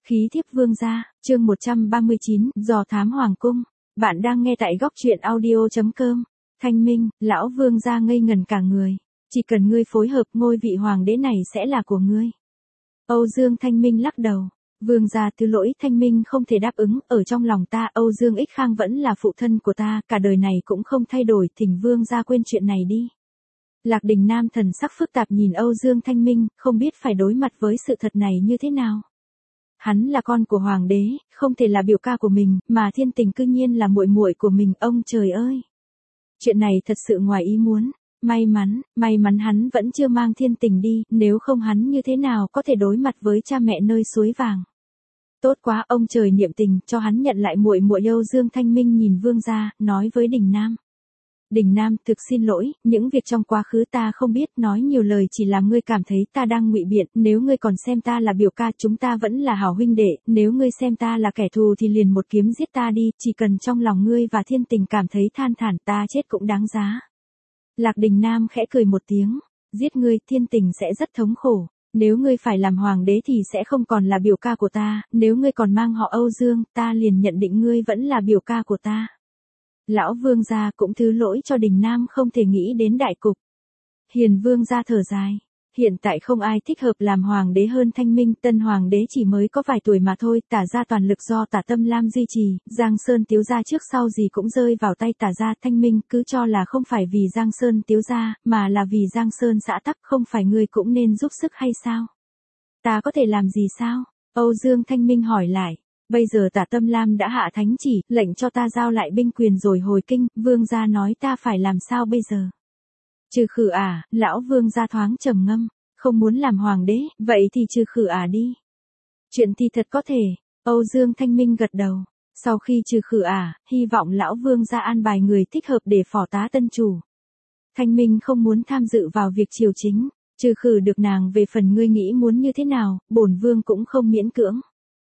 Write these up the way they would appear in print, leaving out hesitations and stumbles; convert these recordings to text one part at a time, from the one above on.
Khí thiếp vương gia, chương 139, dò thám hoàng cung. Bạn đang nghe tại góc truyện audio.com. Thanh minh, lão vương gia ngây ngần cả người. Chỉ cần ngươi phối hợp, ngôi vị hoàng đế này sẽ là của ngươi. Âu Dương Thanh Minh lắc đầu. Vương gia thứ lỗi, Thanh Minh không thể đáp ứng, ở trong lòng ta Âu Dương Ích Khang vẫn là phụ thân của ta, cả đời này cũng không thay đổi, thỉnh vương gia quên chuyện này đi. Lạc Đình Nam thần sắc phức tạp nhìn Âu Dương Thanh Minh, không biết phải đối mặt với sự thật này như thế nào. Hắn là con của hoàng đế, không thể là biểu ca của mình, mà Thiên Tình cư nhiên là muội muội của mình, ông trời ơi. Chuyện này thật sự ngoài ý muốn, may mắn hắn vẫn chưa mang Thiên Tình đi, nếu không hắn như thế nào có thể đối mặt với cha mẹ nơi suối vàng. Tốt quá, ông trời niệm tình, cho hắn nhận lại muội muội. Âu Dương Thanh Minh nhìn vương gia, nói với Đình Nam. Đình Nam, thực xin lỗi, những việc trong quá khứ ta không biết, nói nhiều lời chỉ làm ngươi cảm thấy ta đang ngụy biện, nếu ngươi còn xem ta là biểu ca, chúng ta vẫn là hảo huynh đệ, nếu ngươi xem ta là kẻ thù thì liền một kiếm giết ta đi, chỉ cần trong lòng ngươi và Thiên Tình cảm thấy than thản, ta chết cũng đáng giá. Lạc Đình Nam khẽ cười một tiếng, giết ngươi, Thiên Tình sẽ rất thống khổ. Nếu ngươi phải làm hoàng đế thì sẽ không còn là biểu ca của ta, nếu ngươi còn mang họ Âu Dương, ta liền nhận định ngươi vẫn là biểu ca của ta. Lão vương gia cũng thứ lỗi cho Đình Nam không thể nghĩ đến đại cục. Hiền vương gia thở dài. Hiện tại không ai thích hợp làm hoàng đế hơn Thanh Minh, tân hoàng đế chỉ mới có vài tuổi mà thôi, Tả gia toàn lực do Tả Tâm Lam duy trì, Giang Sơn Tiếu gia trước sau gì cũng rơi vào tay Tả gia. Thanh Minh cứ cho là không phải vì Giang Sơn Tiếu gia, mà là vì Giang Sơn xã tắc, không phải ngươi cũng nên giúp sức hay sao? Ta có thể làm gì sao? Âu Dương Thanh Minh hỏi lại. Bây giờ Tả Tâm Lam đã hạ thánh chỉ, lệnh cho ta giao lại binh quyền rồi hồi kinh, vương gia nói ta phải làm sao bây giờ? Trừ khử lão vương gia thoáng trầm ngâm, không muốn làm hoàng đế, vậy thì trừ khử đi. Chuyện thì thật có thể, Âu Dương Thanh Minh gật đầu, sau khi trừ khử hy vọng lão vương gia an bài người thích hợp để phò tá tân chủ. Thanh Minh không muốn tham dự vào việc triều chính, trừ khử được nàng, về phần ngươi nghĩ muốn như thế nào, bổn vương cũng không miễn cưỡng.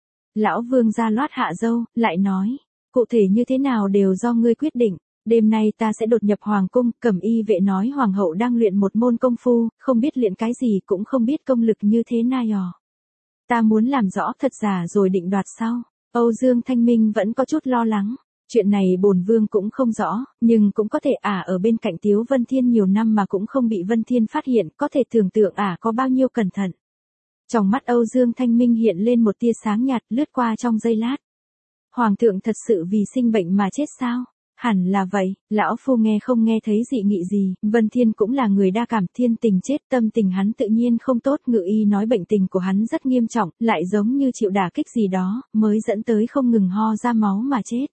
Lão vương gia loát hạ râu, lại nói, cụ thể như thế nào đều do ngươi quyết định, đêm nay ta sẽ đột nhập hoàng cung. Cẩm y vệ nói hoàng hậu đang luyện một môn công phu, không biết luyện cái gì, cũng không biết công lực như thế nào. Ta muốn làm rõ thật giả rồi định đoạt sau. Âu Dương Thanh Minh vẫn có chút lo lắng, chuyện này bổn vương cũng không rõ, nhưng cũng có thể ở bên cạnh Tiếu Vân Thiên nhiều năm mà cũng không bị Vân Thiên phát hiện, có thể tưởng tượng có bao nhiêu cẩn thận. Trong mắt Âu Dương Thanh Minh hiện lên một tia sáng nhạt, lướt qua trong giây lát. Hoàng thượng thật sự vì sinh bệnh mà chết sao? Hẳn là vậy, lão phu nghe không nghe thấy dị nghị gì, Vân Thiên cũng là người đa cảm, Thiên Tình chết tâm tình hắn tự nhiên không tốt, ngự y nói bệnh tình của hắn rất nghiêm trọng, lại giống như chịu đả kích gì đó, mới dẫn tới không ngừng ho ra máu mà chết.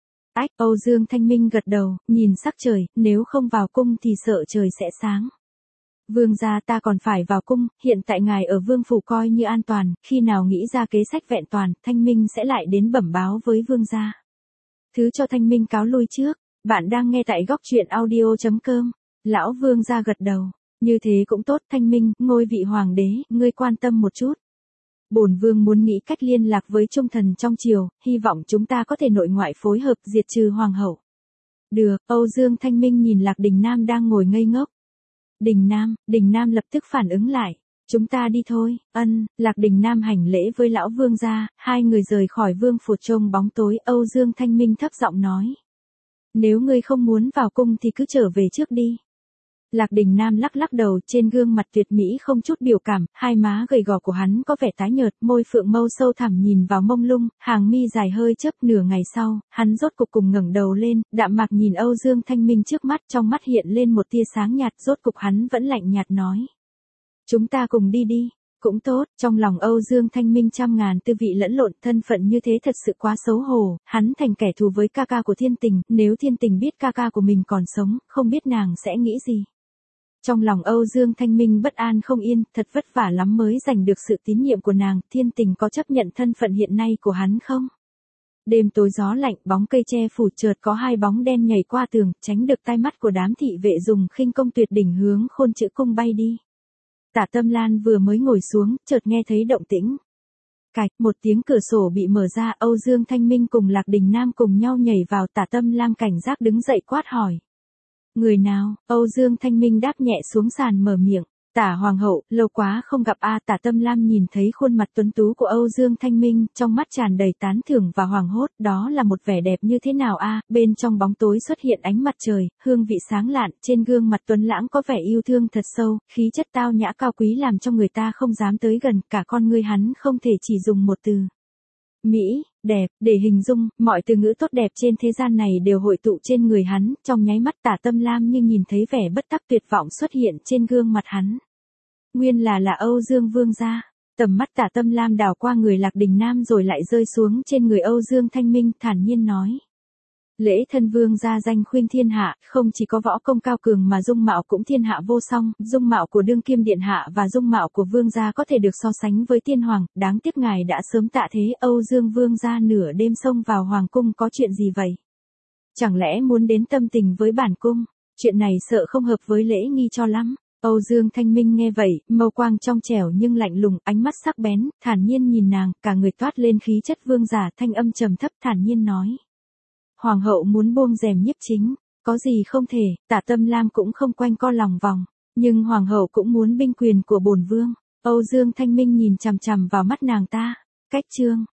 Âu Dương Thanh Minh gật đầu, nhìn sắc trời, nếu không vào cung thì sợ trời sẽ sáng. Vương gia, ta còn phải vào cung, hiện tại ngài ở vương phủ coi như an toàn, khi nào nghĩ ra kế sách vẹn toàn, Thanh Minh sẽ lại đến bẩm báo với vương gia. Thứ cho Thanh Minh cáo lui trước, bạn đang nghe tại góc truyện audio.com. Lão vương gia gật đầu, như thế cũng tốt. Thanh Minh, ngôi vị hoàng đế, ngươi quan tâm một chút. Bổn vương muốn nghĩ cách liên lạc với trung thần trong triều, hy vọng chúng ta có thể nội ngoại phối hợp diệt trừ hoàng hậu. Được, Âu Dương Thanh Minh nhìn Lạc Đình Nam đang ngồi ngây ngốc. Đình Nam lập tức phản ứng lại. Chúng ta đi thôi, Lạc Đình Nam hành lễ với lão vương gia, hai người rời khỏi vương phủ trông bóng tối. Âu Dương Thanh Minh thấp giọng nói. Nếu ngươi không muốn vào cung thì cứ trở về trước đi. Lạc Đình Nam lắc đầu, trên gương mặt tuyệt mỹ không chút biểu cảm, hai má gầy gò của hắn có vẻ tái nhợt, môi phượng mâu sâu thẳm nhìn vào mông lung, hàng mi dài hơi chớp. Nửa ngày sau, hắn rốt cục cùng ngẩng đầu lên, đạm mạc nhìn Âu Dương Thanh Minh trước mắt, trong mắt hiện lên một tia sáng nhạt, rốt cục hắn vẫn lạnh nhạt nói. Chúng ta cùng đi đi. Cũng tốt, trong lòng Âu Dương Thanh Minh trăm ngàn tư vị lẫn lộn, thân phận như thế thật sự quá xấu hổ, hắn thành kẻ thù với ca ca của Thiên Tình, nếu Thiên Tình biết ca ca của mình còn sống, không biết nàng sẽ nghĩ gì. Trong lòng Âu Dương Thanh Minh bất an không yên, thật vất vả lắm mới giành được sự tín nhiệm của nàng, Thiên Tình có chấp nhận thân phận hiện nay của hắn không? Đêm tối gió lạnh, bóng cây che phủ, chợt có hai bóng đen nhảy qua tường, tránh được tai mắt của đám thị vệ dùng khinh công tuyệt đỉnh hướng Khôn Chữ cung bay đi. Tả Tâm Lan vừa mới ngồi xuống, chợt nghe thấy động tĩnh. Cạch, một tiếng cửa sổ bị mở ra, Âu Dương Thanh Minh cùng Lạc Đình Nam cùng nhau nhảy vào. Tả Tâm Lan cảnh giác đứng dậy quát hỏi. Người nào? Âu Dương Thanh Minh đáp nhẹ xuống sàn mở miệng. Tả hoàng hậu, lâu quá không gặp a. Tả Tâm Lam nhìn thấy khuôn mặt tuấn tú của Âu Dương Thanh Minh, trong mắt tràn đầy tán thưởng và hoảng hốt, đó là một vẻ đẹp như thế nào a. Bên trong bóng tối xuất hiện ánh mặt trời, hương vị sáng lạn, trên gương mặt tuấn lãng có vẻ yêu thương thật sâu, khí chất tao nhã cao quý làm cho người ta không dám tới gần, cả con ngươi hắn không thể chỉ dùng một từ Mỹ, đẹp, để hình dung, mọi từ ngữ tốt đẹp trên thế gian này đều hội tụ trên người hắn, trong nháy mắt Tả Tâm Lam như nhìn thấy vẻ bất đắc tuyệt vọng xuất hiện trên gương mặt hắn. Nguyên là Âu Dương Vương gia. Tầm mắt Tả Tâm Lam đảo qua người Lạc Đình Nam rồi lại rơi xuống trên người Âu Dương Thanh Minh, thản nhiên nói. Lễ thân vương gia danh khuynh thiên hạ, không chỉ có võ công cao cường mà dung mạo cũng thiên hạ vô song, dung mạo của đương kim điện hạ và dung mạo của vương gia có thể được so sánh với tiên hoàng, đáng tiếc ngài đã sớm tạ thế. Âu Dương Vương gia nửa đêm xông vào hoàng cung có chuyện gì vậy? Chẳng lẽ muốn đến tâm tình với bản cung? Chuyện này sợ không hợp với lễ nghi cho lắm. Âu Dương Thanh Minh nghe vậy, mâu quang trong trẻo nhưng lạnh lùng, ánh mắt sắc bén, thản nhiên nhìn nàng, cả người toát lên khí chất vương giả, thanh âm trầm thấp thản nhiên nói. Hoàng hậu muốn buông rèm nhiếp chính, có gì không thể. Tả Tâm Lam cũng không quanh co lòng vòng, nhưng hoàng hậu cũng muốn binh quyền của bổn vương. Âu Dương Thanh Minh nhìn chằm chằm vào mắt nàng ta. Cách chương